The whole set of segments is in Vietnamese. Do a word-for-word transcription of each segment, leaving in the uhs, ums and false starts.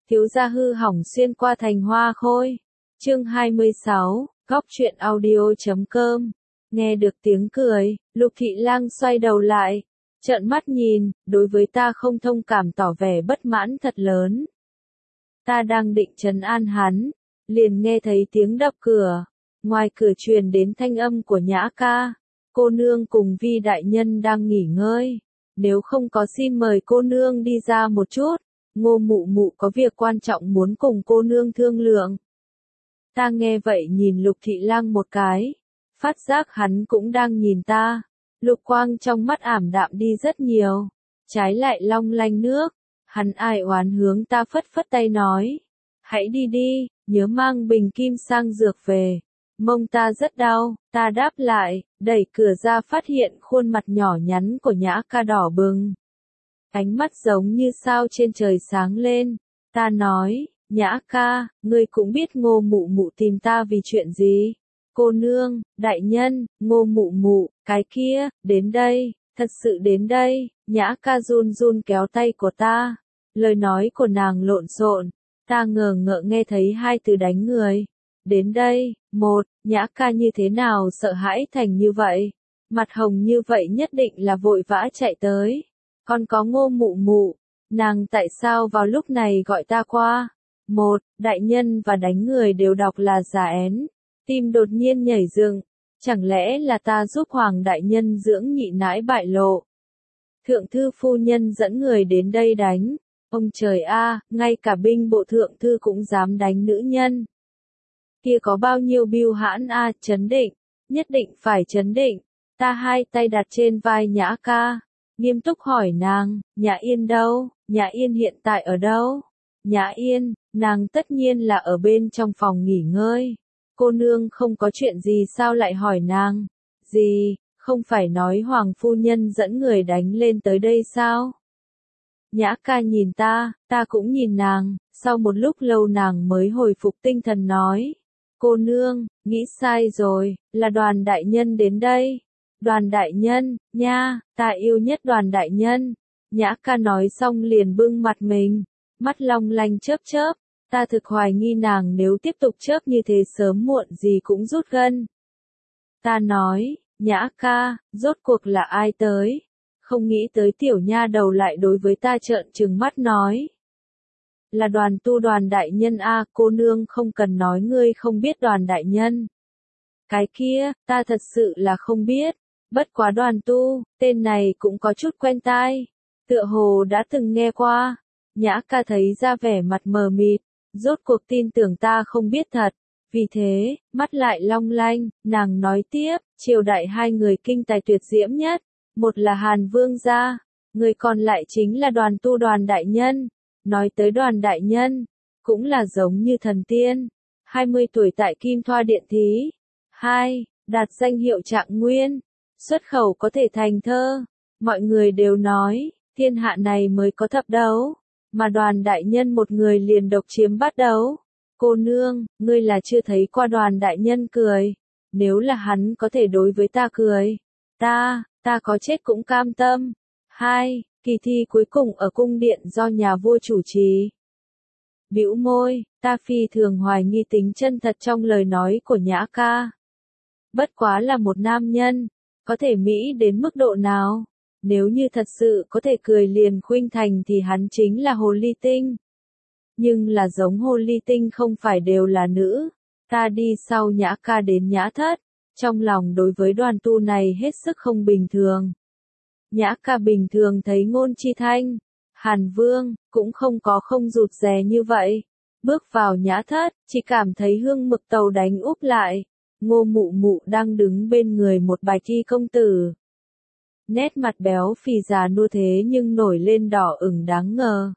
thiếu gia hư hỏng xuyên qua thành hoa khôi. Chương hai mươi sáu, góc truyện audio chấm com. Nghe được tiếng cười, Lục Thị Lang xoay đầu lại, trợn mắt nhìn, đối với ta không thông cảm tỏ vẻ bất mãn thật lớn. Ta đang định trấn an hắn, liền nghe thấy tiếng đập cửa, ngoài cửa truyền đến thanh âm của Nhã ca, cô nương cùng Vi đại nhân đang nghỉ ngơi, nếu không có xin mời cô nương đi ra một chút, Ngô mụ mụ có việc quan trọng muốn cùng cô nương thương lượng. Ta nghe vậy nhìn Lục Thị Lang một cái, phát giác hắn cũng đang nhìn ta, lục quang trong mắt ảm đạm đi rất nhiều, trái lại long lanh nước, hắn ai oán hướng ta phất phất tay nói, hãy đi đi, nhớ mang bình kim sang dược về, mông ta rất đau, ta đáp lại, đẩy cửa ra phát hiện khuôn mặt nhỏ nhắn của Nhã ca đỏ bừng. Ánh mắt giống như sao trên trời sáng lên, ta nói, Nhã ca, ngươi cũng biết Ngô mụ mụ tìm ta vì chuyện gì. Cô nương, đại nhân, Ngô mụ mụ, cái kia, đến đây, thật sự đến đây, Nhã ca run run kéo tay của ta. Lời nói của nàng lộn xộn, ta ngờ ngợ nghe thấy hai từ đánh người. Đến đây, một, Nhã ca như thế nào sợ hãi thành như vậy, mặt hồng như vậy nhất định là vội vã chạy tới. Còn có Ngô mụ mụ, nàng tại sao vào lúc này gọi ta qua? Một, đại nhân và đánh người đều đọc là giả én. Tim đột nhiên nhảy dựng, chẳng lẽ là ta giúp Hoàng đại nhân dưỡng nhị nãi bại lộ? Thượng thư phu nhân dẫn người đến đây đánh, ông trời a, ngay cả binh bộ thượng thư cũng dám đánh nữ nhân. Kia có bao nhiêu bưu hãn a, trấn định, nhất định phải trấn định. Ta hai tay đặt trên vai Nhã ca, nghiêm túc hỏi nàng, Nhã Yên đâu, Nhã Yên hiện tại ở đâu? Nhã Yên, nàng tất nhiên là ở bên trong phòng nghỉ ngơi. Cô nương không có chuyện gì sao lại hỏi nàng? Gì, không phải nói Hoàng phu nhân dẫn người đánh lên tới đây sao? Nhã ca nhìn ta, ta cũng nhìn nàng, sau một lúc lâu nàng mới hồi phục tinh thần nói. Cô nương, nghĩ sai rồi, là Đoàn đại nhân đến đây. Đoàn đại nhân, nha, ta yêu nhất Đoàn đại nhân. Nhã ca nói xong liền bưng mặt mình, mắt long lanh chớp chớp. Ta thực hoài nghi nàng nếu tiếp tục chớp như thế sớm muộn gì cũng rút gân. Ta nói, Nhã ca, rốt cuộc là ai tới? Không nghĩ tới tiểu nha đầu lại đối với ta trợn trừng mắt nói. Là Đoàn tu Đoàn đại nhân a, cô nương không cần nói ngươi không biết Đoàn đại nhân. Cái kia, ta thật sự là không biết, bất quá Đoàn tu, tên này cũng có chút quen tai, tựa hồ đã từng nghe qua. Nhã ca thấy ra vẻ mặt mờ mịt, rốt cuộc tin tưởng ta không biết thật, vì thế, mắt lại long lanh, nàng nói tiếp, triều đại hai người kinh tài tuyệt diễm nhất, một là Hàn Vương gia, người còn lại chính là Đoàn tu Đoàn đại nhân, nói tới Đoàn đại nhân, cũng là giống như thần tiên, hai mươi tuổi tại Kim Thoa Điện thí, hai, đạt danh hiệu trạng nguyên, xuất khẩu có thể thành thơ, mọi người đều nói, thiên hạ này mới có thập đấu. Mà Đoàn đại nhân một người liền độc chiếm bắt đấu. Cô nương, ngươi là chưa thấy qua Đoàn đại nhân cười. Nếu là hắn có thể đối với ta cười. Ta, ta có chết cũng cam tâm. Hai, kỳ thi cuối cùng ở cung điện do nhà vua chủ trì. Bĩu môi, ta phi thường hoài nghi tính chân thật trong lời nói của Nhã ca. Bất quá là một nam nhân, có thể mỹ đến mức độ nào? Nếu như thật sự có thể cười liền khuynh thành thì hắn chính là hồ ly tinh. Nhưng là giống hồ ly tinh không phải đều là nữ. Ta đi sau Nhã ca đến Nhã thất, trong lòng đối với Đoàn tu này hết sức không bình thường. Nhã ca bình thường thấy Ngôn Chi Thanh, Hàn Vương, cũng không có không rụt rè như vậy. Bước vào Nhã thất, chỉ cảm thấy hương mực tàu đánh úp lại. Ngô mụ mụ đang đứng bên người một bài thi công tử. Nét mặt béo phì già nua thế nhưng nổi lên đỏ ửng đáng ngờ.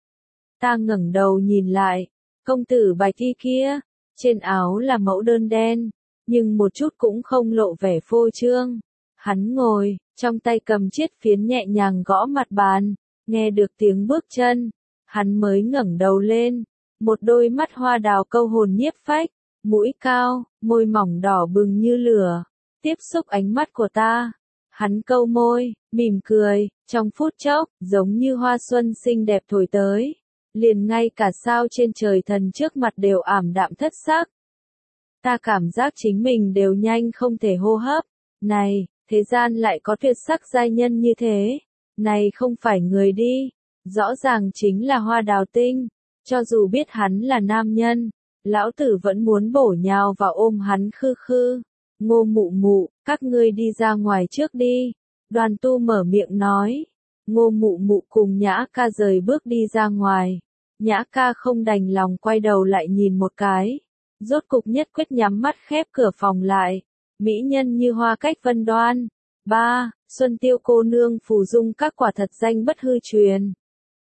Ta ngẩng đầu nhìn lại, công tử bài thi kia, trên áo là mẫu đơn đen, nhưng một chút cũng không lộ vẻ phô trương. Hắn ngồi, trong tay cầm chiếc phiến nhẹ nhàng gõ mặt bàn, nghe được tiếng bước chân, hắn mới ngẩng đầu lên, một đôi mắt hoa đào câu hồn nhiếp phách, mũi cao, môi mỏng đỏ bừng như lửa, tiếp xúc ánh mắt của ta. Hắn câu môi, mỉm cười, trong phút chốc, giống như hoa xuân xinh đẹp thổi tới. liền ngay cả sao trên trời thần trước mặt đều ảm đạm thất sắc. Ta cảm giác chính mình đều nhanh không thể hô hấp. Này, thế gian lại có tuyệt sắc giai nhân như thế. Này không phải người đi. Rõ ràng chính là Hoa Đào Tinh. Cho dù biết hắn là nam nhân, lão tử vẫn muốn bổ nhào vào ôm hắn khư khư. Ngô mụ mụ, các ngươi đi ra ngoài trước đi. Đoàn Tu mở miệng nói. Ngô mụ mụ cùng Nhã ca rời bước đi ra ngoài. Nhã ca không đành lòng quay đầu lại nhìn một cái. Rốt cục nhất quyết nhắm mắt khép cửa phòng lại. Mỹ nhân như hoa cách vân đoan. ba. Xuân Tiêu cô nương phù dung các quả thật danh bất hư truyền.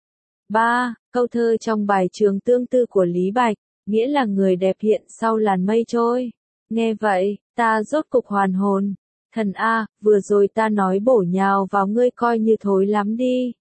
ba. Câu thơ trong bài Trường Tương Tư của Lý Bạch, nghĩa là người đẹp hiện sau làn mây trôi. Nghe vậy, ta rốt cục hoàn hồn. Thần A, vừa rồi ta nói bổ nhào vào ngươi coi như thối lắm đi.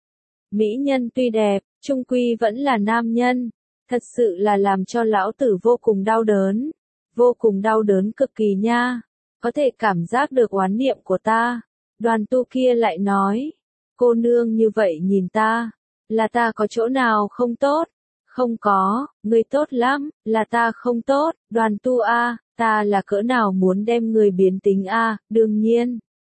Mỹ nhân tuy đẹp, trung quy vẫn là nam nhân. Thật sự là làm cho lão tử vô cùng đau đớn. Vô cùng đau đớn cực kỳ nha. Có thể cảm giác được oán niệm của ta. Đoàn Tu kia lại nói. Cô nương như vậy nhìn ta. Là ta có chỗ nào không tốt? Không có, ngươi tốt lắm, là ta không tốt. Đoàn Tu A, ta là cỡ nào muốn đem người biến tính A, đương nhiên.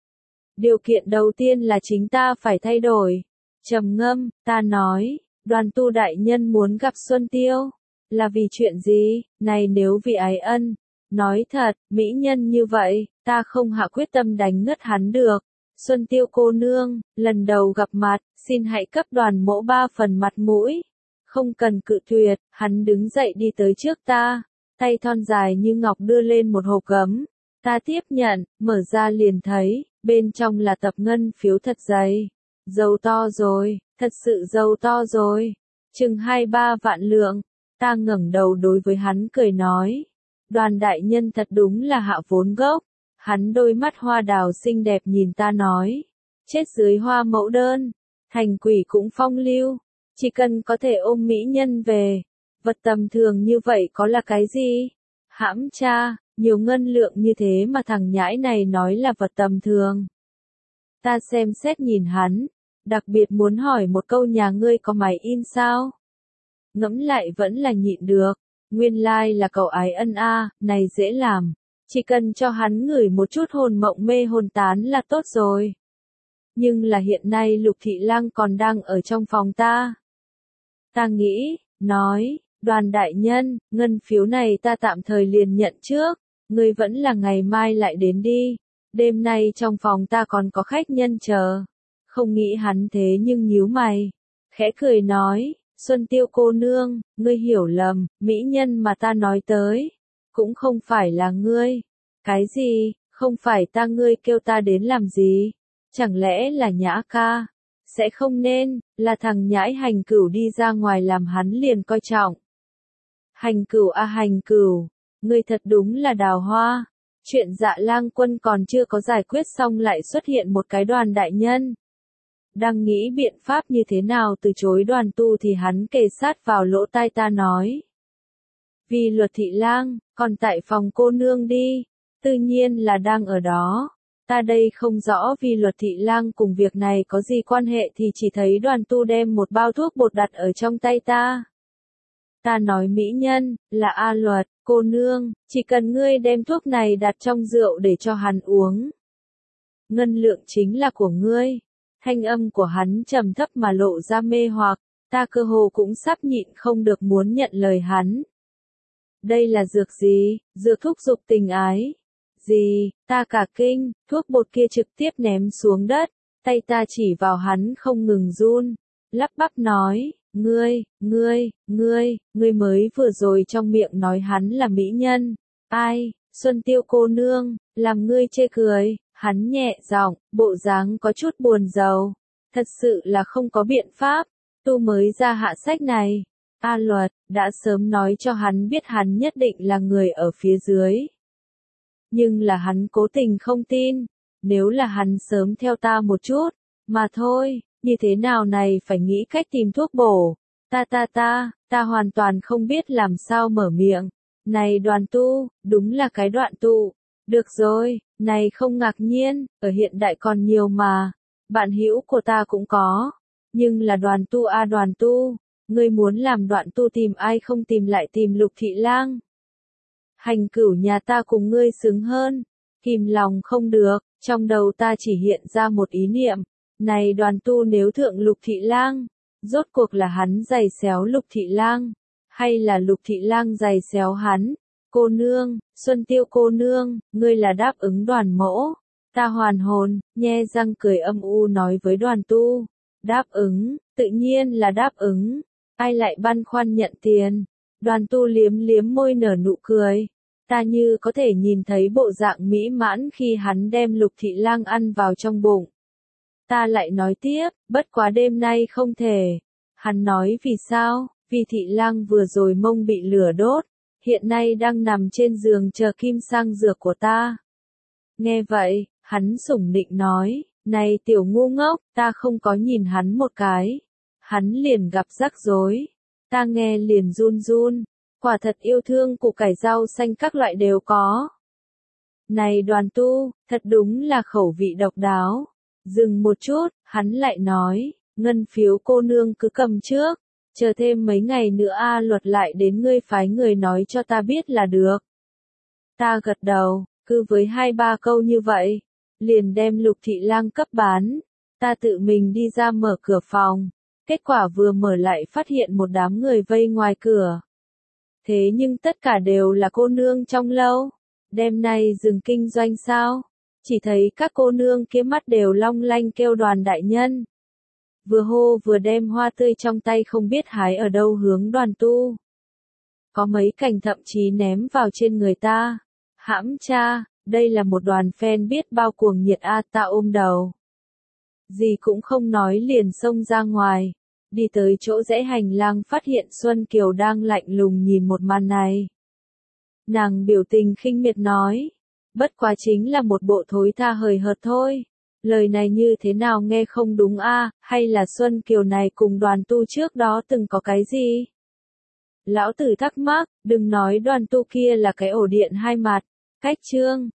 Điều kiện đầu tiên là chính ta phải thay đổi. Trầm ngâm, ta nói. Đoàn Tu đại nhân muốn gặp Xuân Tiêu. Là vì chuyện gì? Này nếu vì ái ân. Nói thật, mỹ nhân như vậy, ta không hạ quyết tâm đánh ngất hắn được. Xuân Tiêu cô nương, lần đầu gặp mặt, xin hãy cấp đoàn mỗ ba phần mặt mũi. Không cần cự tuyệt, hắn đứng dậy đi tới trước ta. Tay thon dài như ngọc đưa lên một hộp gấm. Ta tiếp nhận, mở ra liền thấy, bên trong là tập ngân phiếu thật dày. Dầu to rồi, thật sự dầu to rồi. Chừng hai ba vạn lượng. Ta ngẩng đầu đối với hắn cười nói. Đoàn đại nhân thật đúng là hạ vốn gốc. Hắn đôi mắt hoa đào xinh đẹp nhìn ta nói. Chết dưới hoa mẫu đơn. Thành quỷ cũng phong lưu. Chỉ cần có thể ôm mỹ nhân về. Vật tầm thường như vậy có là cái gì? Hãm cha, nhiều ngân lượng như thế mà thằng nhãi này nói là vật tầm thường. Ta xem xét nhìn hắn. Đặc biệt muốn hỏi một câu nhà ngươi có máy in sao? Ngẫm lại vẫn là nhịn được. Nguyên lai like là cậu ái ân a, này dễ làm. Chỉ cần cho hắn ngửi một chút hồn mộng mê hồn tán là tốt rồi. Nhưng là hiện nay Lục Thị Lang còn đang ở trong phòng ta. Ta nghĩ, nói, đoàn đại nhân, ngân phiếu này ta tạm thời liền nhận trước. Ngươi vẫn là ngày mai lại đến đi. Đêm nay trong phòng ta còn có khách nhân chờ. Không nghĩ hắn thế nhưng nhíu mày. Khẽ cười nói, Xuân Tiêu cô nương, ngươi hiểu lầm, mỹ nhân mà ta nói tới. Cũng không phải là ngươi. Cái gì, không phải ta ngươi kêu ta đến làm gì? Chẳng lẽ là Nhã ca? Sẽ không nên, là thằng nhãi Hành Cửu đi ra ngoài làm hắn liền coi trọng. Hành Cửu a Hành Cửu, ngươi thật đúng là đào hoa. Chuyện Dạ Lang Quân còn chưa có giải quyết xong lại xuất hiện một cái đoàn đại nhân. Đang nghĩ biện pháp như thế nào từ chối Đoàn Tu thì hắn kề sát vào lỗ tai ta nói. Vì Luật Thị Lang, còn tại phòng cô nương đi. Tự nhiên là đang ở đó. Ta đây không rõ vì Luật Thị Lang cùng việc này có gì quan hệ thì chỉ thấy Đoàn Tu đem một bao thuốc bột đặt ở trong tay ta. Ta nói mỹ nhân, là A Luật, cô nương, chỉ cần ngươi đem thuốc này đặt trong rượu để cho hắn uống. Ngân lượng chính là của ngươi. Thanh âm của hắn trầm thấp mà lộ ra mê hoặc, ta cơ hồ cũng sắp nhịn không được muốn nhận lời hắn. Đây là dược gì? Dược thúc dục tình ái. Gì? Ta cả kinh, thuốc bột kia trực tiếp ném xuống đất, tay ta chỉ vào hắn không ngừng run, lắp bắp nói, ngươi, ngươi, ngươi, ngươi mới vừa rồi trong miệng nói hắn là mỹ nhân. Ai, Xuân Tiêu cô nương, làm ngươi chê cười. Hắn nhẹ giọng, bộ dáng có chút buồn rầu. Thật sự là không có biện pháp. Tu mới ra hạ sách này. A Luật, đã sớm nói cho hắn biết hắn nhất định là người ở phía dưới. Nhưng là hắn cố tình không tin. Nếu là hắn sớm theo ta một chút. Mà thôi, như thế nào này phải nghĩ cách tìm thuốc bổ. Ta ta ta, ta hoàn toàn không biết làm sao mở miệng. Này Đoàn Tu, đúng là cái đoạn tụ. Được rồi, này không ngạc nhiên, ở hiện đại còn nhiều mà. Bạn hữu của ta cũng có. Nhưng là Đoàn Tu a Đoàn Tu. Ngươi muốn làm Đoạn Tu tìm ai không tìm lại tìm Lục Thị Lang. Hành cửu nhà ta cùng ngươi xứng hơn. Kìm lòng không được, trong đầu ta chỉ hiện ra một ý niệm. Này Đoàn Tu nếu thượng Lục Thị Lang, rốt cuộc là hắn giày xéo Lục Thị Lang, hay là Lục Thị Lang giày xéo hắn? Cô nương, Xuân Tiêu cô nương, ngươi là đáp ứng Đoàn mỗ. Ta hoàn hồn, nhe răng cười âm u nói với Đoàn Tu. Đáp ứng, tự nhiên là đáp ứng. Ai lại băn khoăn nhận tiền? Đoàn Tu liếm liếm môi nở nụ cười. Ta như có thể nhìn thấy bộ dạng mỹ mãn khi hắn đem Lục Thị Lang ăn vào trong bụng. Ta lại nói tiếp, bất quá đêm nay không thể. Hắn nói vì sao? Vì Thị Lang vừa rồi mông bị lửa đốt, hiện nay đang nằm trên giường chờ kim sang dược của ta. Nghe vậy, hắn sủng nịnh nói, này tiểu ngu ngốc, ta không có nhìn hắn một cái. Hắn liền gặp rắc rối. Ta nghe liền run run, quả thật yêu thương củ cải rau xanh các loại đều có. Này Đoàn Tu, thật đúng là khẩu vị độc đáo. Dừng một chút, hắn lại nói, ngân phiếu cô nương cứ cầm trước, chờ thêm mấy ngày nữa A Luật lại đến ngươi phái người nói cho ta biết là được. Ta gật đầu, cứ với hai ba câu như vậy, liền đem Lục Thị Lang cấp bán. Ta tự mình đi ra mở cửa phòng, kết quả vừa mở lại phát hiện một đám người vây ngoài cửa. Thế nhưng tất cả đều là cô nương trong lâu. Đêm nay dừng kinh doanh sao? Chỉ thấy các cô nương kia mắt đều long lanh kêu Đoàn đại nhân. Vừa hô vừa đem hoa tươi trong tay không biết hái ở đâu hướng Đoàn Tu. Có mấy cành thậm chí ném vào trên người ta. Hãm cha, đây là một đoàn fan biết bao cuồng nhiệt a. Ta ôm đầu. Gì cũng không nói liền xông ra ngoài. Đi tới chỗ rẽ hành lang phát hiện Xuân Kiều đang lạnh lùng nhìn một màn này. Nàng biểu tình khinh miệt nói. Bất quá chính là một bộ thối tha hời hợt thôi. Lời này như thế nào nghe không đúng a, hay là Xuân Kiều này cùng Đoàn Tu trước đó từng có cái gì? Lão tử thắc mắc, đừng nói Đoàn Tu kia là cái ổ điện hai mặt. Cách chương.